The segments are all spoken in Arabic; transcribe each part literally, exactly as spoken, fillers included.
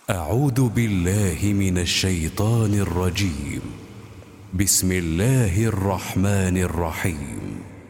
أعوذ بالله من الشيطان الرجيم. بسم الله الرحمن الرحيم.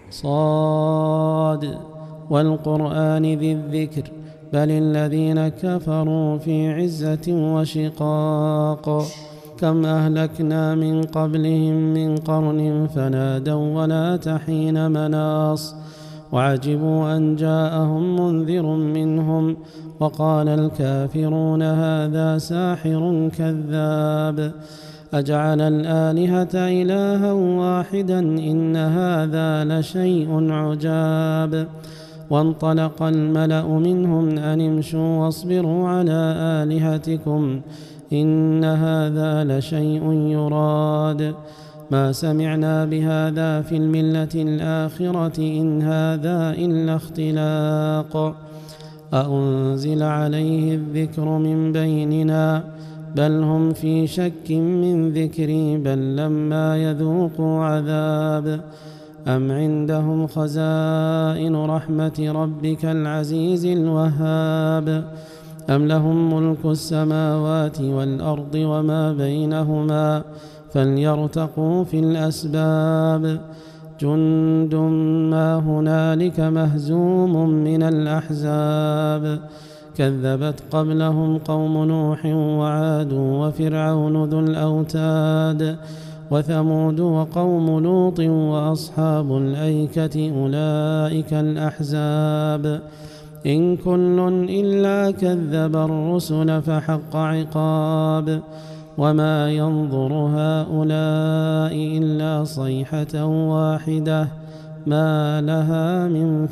صاد والقرآن ذي الذكر بل الذين كفروا في عزة وشقاق. كم أهلكنا من قبلهم من قرن فنادوا ولا حين مناص وعجبوا أن جاءهم منذر منهم وقال الكافرون هذا ساحر كذاب أجعل الآلهة إلها واحدا إن هذا لشيء عجاب. وانطلق الملأ منهم أن امشوا واصبروا على آلهتكم إن هذا لشيء يراد ما سمعنا بهذا في الملة الآخرة إن هذا إلا اختلاق أأنزل عليه الذكر من بيننا بل هم في شك من ذكري بل لما يذوقوا عذاب أم عندهم خزائن رحمة ربك العزيز الوهاب أم لهم ملك السماوات والأرض وما بينهما فليرتقوا في الأسباب جند ما هنالك مهزوم من الأحزاب كذبت قبلهم قوم نوح وعاد وفرعون ذو الأوتاد وثمود وقوم لوط وأصحاب الأيكة أولئك الأحزاب إن كل إلا كذب الرسل فحق عقاب وما ينظر هؤلاء إلا صيحة واحدة ما لها من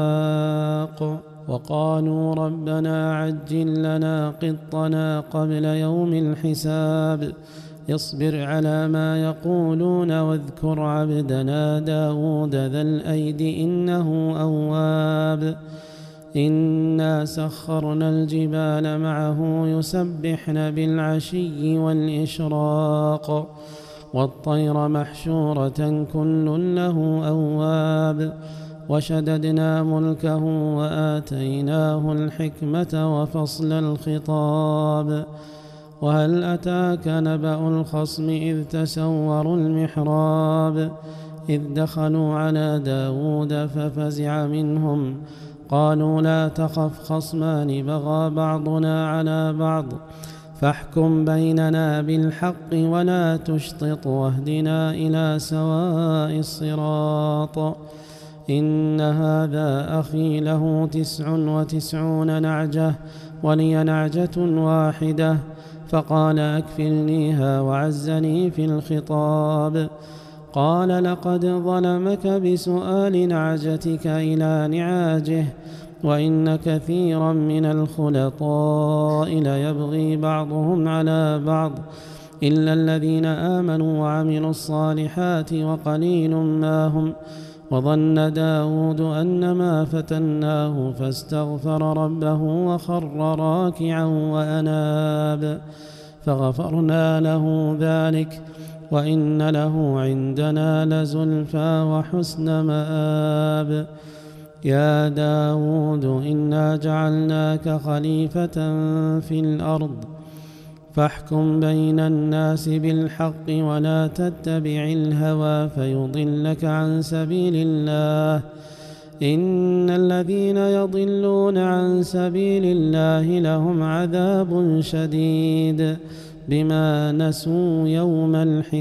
فواق. وقالوا ربنا عجل لنا قطنا قبل يوم الحساب اصبر على ما يقولون واذكر عبدنا داود ذا الأيد إنه أواب إنا سخرنا الجبال معه يسبحن بالعشي والإشراق والطير محشورة كل له أواب وشددنا ملكه وآتيناه الحكمة وفصل الخطاب وهل أتاك نبأ الخصم إذ تسوروا المحراب إذ دخلوا على داود ففزع منهم قالوا لا تخف خصمان بغى بعضنا على بعض فاحكم بيننا بالحق ولا تشطط واهدنا إلى سواء الصراط إن هذا أخي له تسع وتسعون نعجة ولي نعجة واحدة فقال أكفلنيها وعزني في الخطاب قال لقد ظلمك بسؤال نعجتك إلى نعاجه وإن كثيرا من الخلطاء ليبغي بعضهم على بعض إلا الذين آمنوا وعملوا الصالحات وقليل ما هم وظن داود أنما فتناه فاستغفر ربه وخر راكعا وأناب فغفرنا له ذلك وإن له عندنا لزلفى وحسن مآب. يا داود إنا جعلناك خليفة في الأرض فاحكم بين الناس بالحق ولا تتبع الهوى فيضلك عن سبيل الله إن الذين يضلون عن سبيل الله لهم عذاب شديد بما نسوا يوم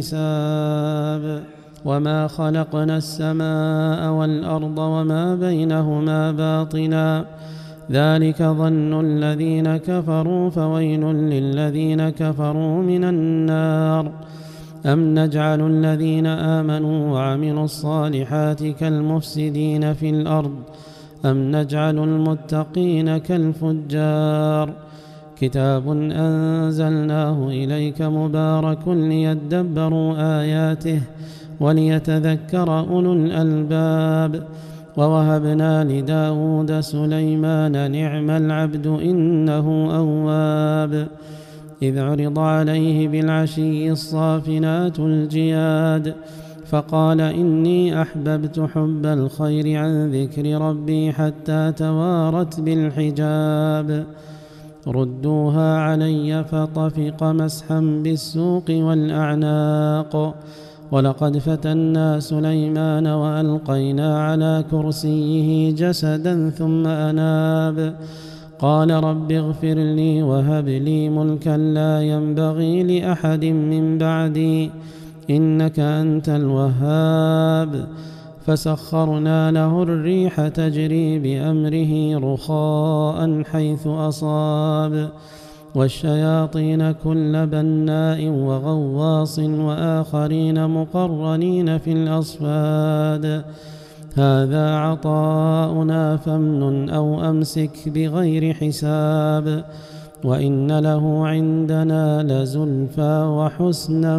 الحساب وما خلقنا السماء والأرض وما بينهما باطلا ذلك ظن الذين كفروا فويل للذين كفروا من النار أم نجعل الذين آمنوا وعملوا الصالحات كالمفسدين في الأرض أم نجعل المتقين كالفجار كتاب أنزلناه إليك مبارك ليدبروا آياته وليتذكر أولو الألباب ووهبنا لداود سليمان نعم العبد إنه أواب إذ عرض عليه بالعشي الصافنات الجياد فقال إني أحببت حب الخير عن ذكر ربي حتى توارت بالحجاب ردوها علي فطفق مسحا بالسوق والأعناق. ولقد فتنا سليمان وألقينا على كرسيه جسدا ثم أناب قال رب اغفر لي وهب لي ملكا لا ينبغي لأحد من بعدي إنك أنت الوهاب. فسخرنا له الريح تجري بأمره رخاء حيث أصاب والشياطين كل بناء وغواص وآخرين مقرنين في الأصفاد. هذا عطاؤنا فامنن أو أمسك بغير حساب وإن له عندنا لزلفى وحسن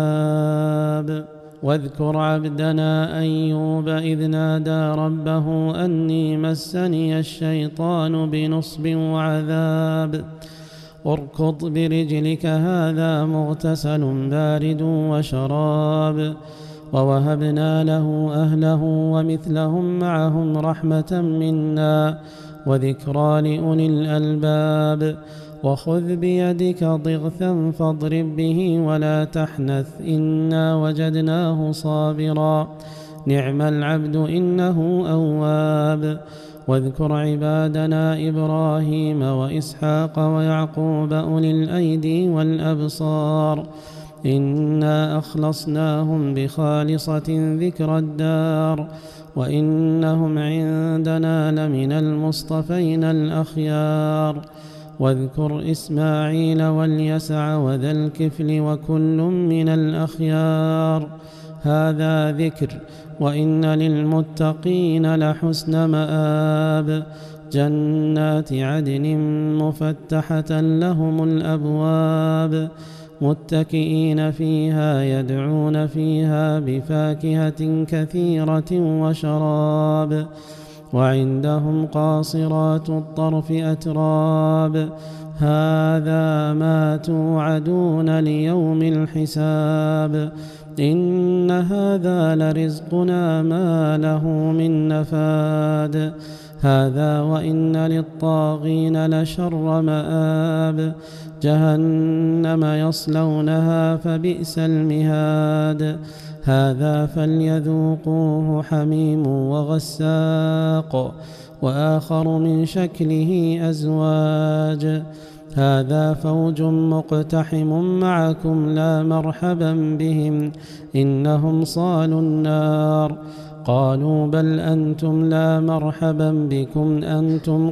مآب. واذكر عبدنا أيوب إذ نادى ربه أني مسني الشيطان بنصب وعذاب اركض برجلك هذا مغتسل بارد وشراب. ووهبنا له أهله ومثلهم معهم رحمة منا وذكرى لأولي الألباب. وخذ بيدك ضغثا فاضرب به ولا تحنث إنا وجدناه صابرا نعم العبد إنه أواب. واذكر عبادنا إبراهيم وإسحاق ويعقوب أولي الأيدي والأبصار إنا أخلصناهم بخالصة ذكر الدار وإنهم عندنا لمن المصطفين الأخيار. واذكر إسماعيل واليسع وذا الكفل وكل من الأخيار. هذا ذكر وإن للمتقين لحسن مآب. جنات عدن مفتحة لهم الأبواب متكئين فيها يدعون فيها بفاكهة كثيرة وشراب. وعندهم قاصرات الطرف أتراب. هذا ما توعدون ليوم الحساب إن هذا لرزقنا ما له من نفاد. هذا وإن للطاغين لشر مآب جهنم يصلونها فبئس المهاد. هذا فليذوقوه حميم وغساق وآخر من شكله أزواج. هذا فوج مقتحم معكم لا مرحبا بهم إنهم صالوا النار. قالوا بل أنتم لا مرحبا بكم أنتم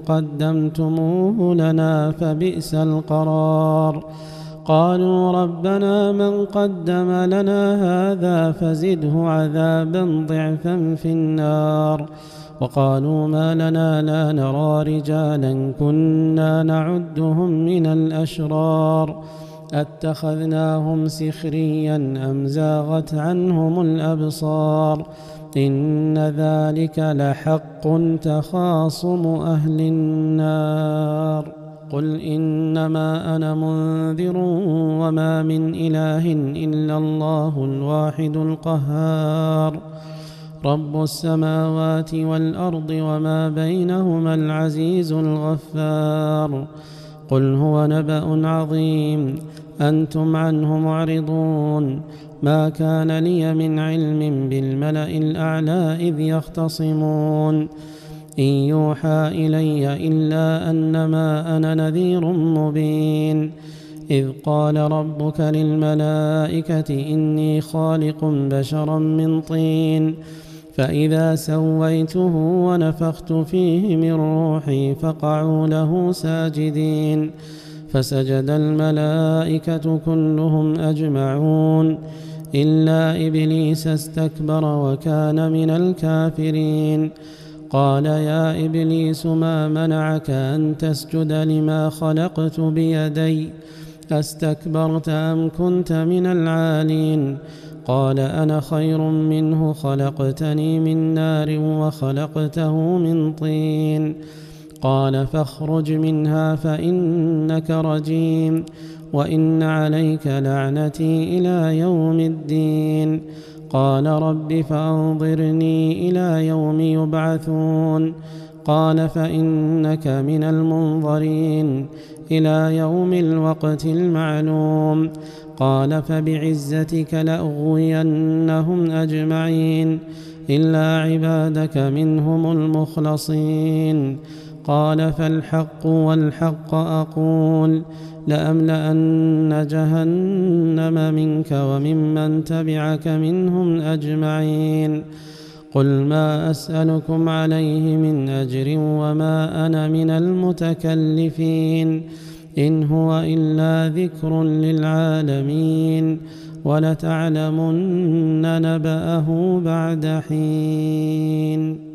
قدمتموه لنا فبئس القرار. قالوا ربنا من قدم لنا هذا فزده عذابا ضعفا في النار. وقالوا ما لنا لا نرى رجالا كنا نعدهم من الأشرار أتخذناهم سخريا أم زاغت عنهم الأبصار إن ذلك لحق تخاصم أهل النار. قل إنما أنا منذر وما من إله إلا الله الواحد القهار رب السماوات والأرض وما بينهما العزيز الغفار. قل هو نبأ عظيم أنتم عنه معرضون. ما كان لي من علم بالملأ الأعلى إذ يختصمون إن يوحى إلي إلا أنما أنا نذير مبين. إذ قال ربك للملائكة إني خالق بشرا من طين فإذا سويته ونفخت فيه من روحي فقعوا له ساجدين فسجد الملائكة كلهم أجمعون إلا إبليس استكبر وكان من الكافرين. قال يا إبليس ما منعك أن تسجد لما خلقت بيدي أستكبرت أم كنت من العالين؟ قال أنا خير منه خلقتني من نار وخلقته من طين. قال فاخرج منها فإنك رجيم وإن عليك لعنتي إلى يوم الدين. قال رب فأنظرني إلى يوم يبعثون. قال فإنك من المنظرين إلى يوم الوقت المعلوم. قال فبعزتك لأغوينهم أجمعين إلا عبادك منهم المخلصين. قال فالحق والحق أقول لأملأن جهنم منك وممن تبعك منهم أجمعين. قل ما أسألكم عليه من أجر وما أنا من المتكلفين إن هو إلا ذكر للعالمين ولتعلمن نبأه بعد حين.